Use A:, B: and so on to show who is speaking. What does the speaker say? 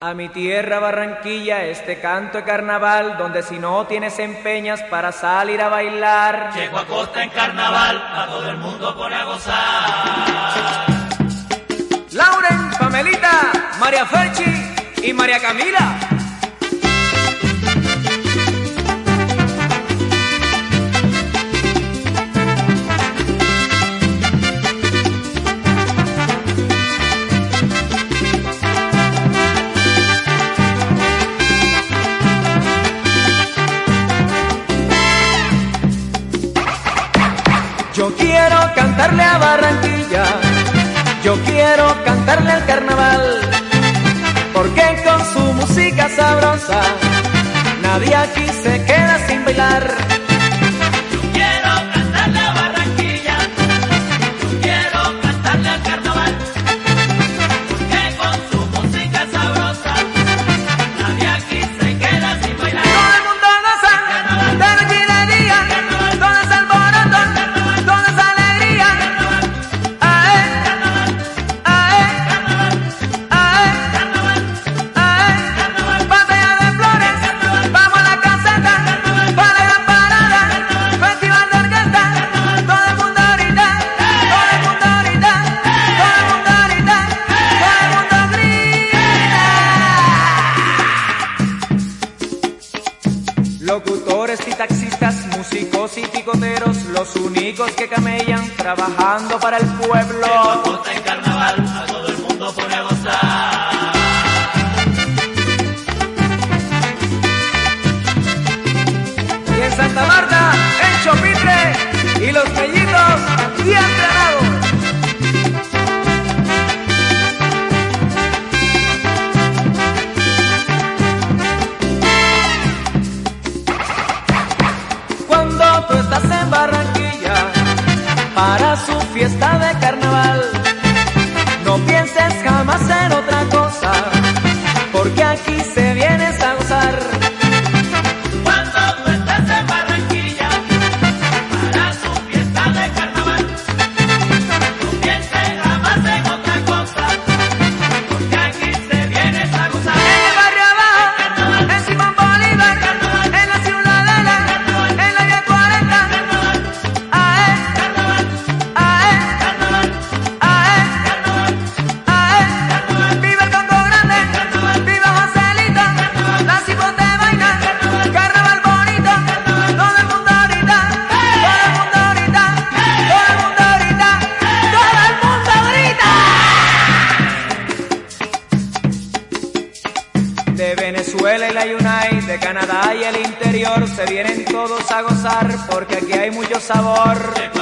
A: A mi tierra Barranquilla, este canto de carnaval, donde si no tienes empeñas para salir a bailar.
B: Llego a costa en carnaval, a todo el mundo pone a gozar.
A: Lauren, Pamelita, María Ferchi y María Camila. Yo quiero cantarle a Barranquilla, yo quiero cantarle al carnaval, porque con su música sabrosa nadie aquí se queda sin bailar.
B: Yo quiero cantarle a Barranquilla, yo quiero cantarle al carnaval, porque con su música sabrosa nadie aquí se queda sin bailar.
A: Todo el mundo goza, de noche y de día, todo es alboroto, todo es alegría. Ae, ae, ae, ae, batalla de flores, vamos a la caseta, para la gran parada, festival de orquesta, todo el mundo ahorita, todo el mundo ahorita, todo el mundo ahorita, todo el mundo grita. Locutores y taxistas, músicos y picoteros, los únicos que camellan trabajando para el
B: Llego a
A: pueblo.
B: costa en carnaval, a todo el mundo pone a gozar.
A: Y en Santa Marta, en Chopitre y los mellitos bien granados. Cuando tú estás en Barranquilla para su fiesta de carnaval, no pienses jamás en otra cosa, porque aquí se vienes a gozar.
B: Cuando tú estás en Barranquilla, para su fiesta de carnaval, no pienses jamás en otra cosa, porque aquí se vienes a gozar.
A: En el barrio abajo, en Simón Bolívar, en la Ciudadela, en la vía 40. Ae, ae, ae, ae, viva el Congo Grande, viva Joselito, la cipote de vaina, carnaval bonito, todo el mundo ahorita, todo el mundo ahorita, todo el mundo ahorita, todo el mundo grita. De Venezuela y la Yunay, de Canadá y el interior, se vienen todos a gozar porque aquí hay mucho sabor.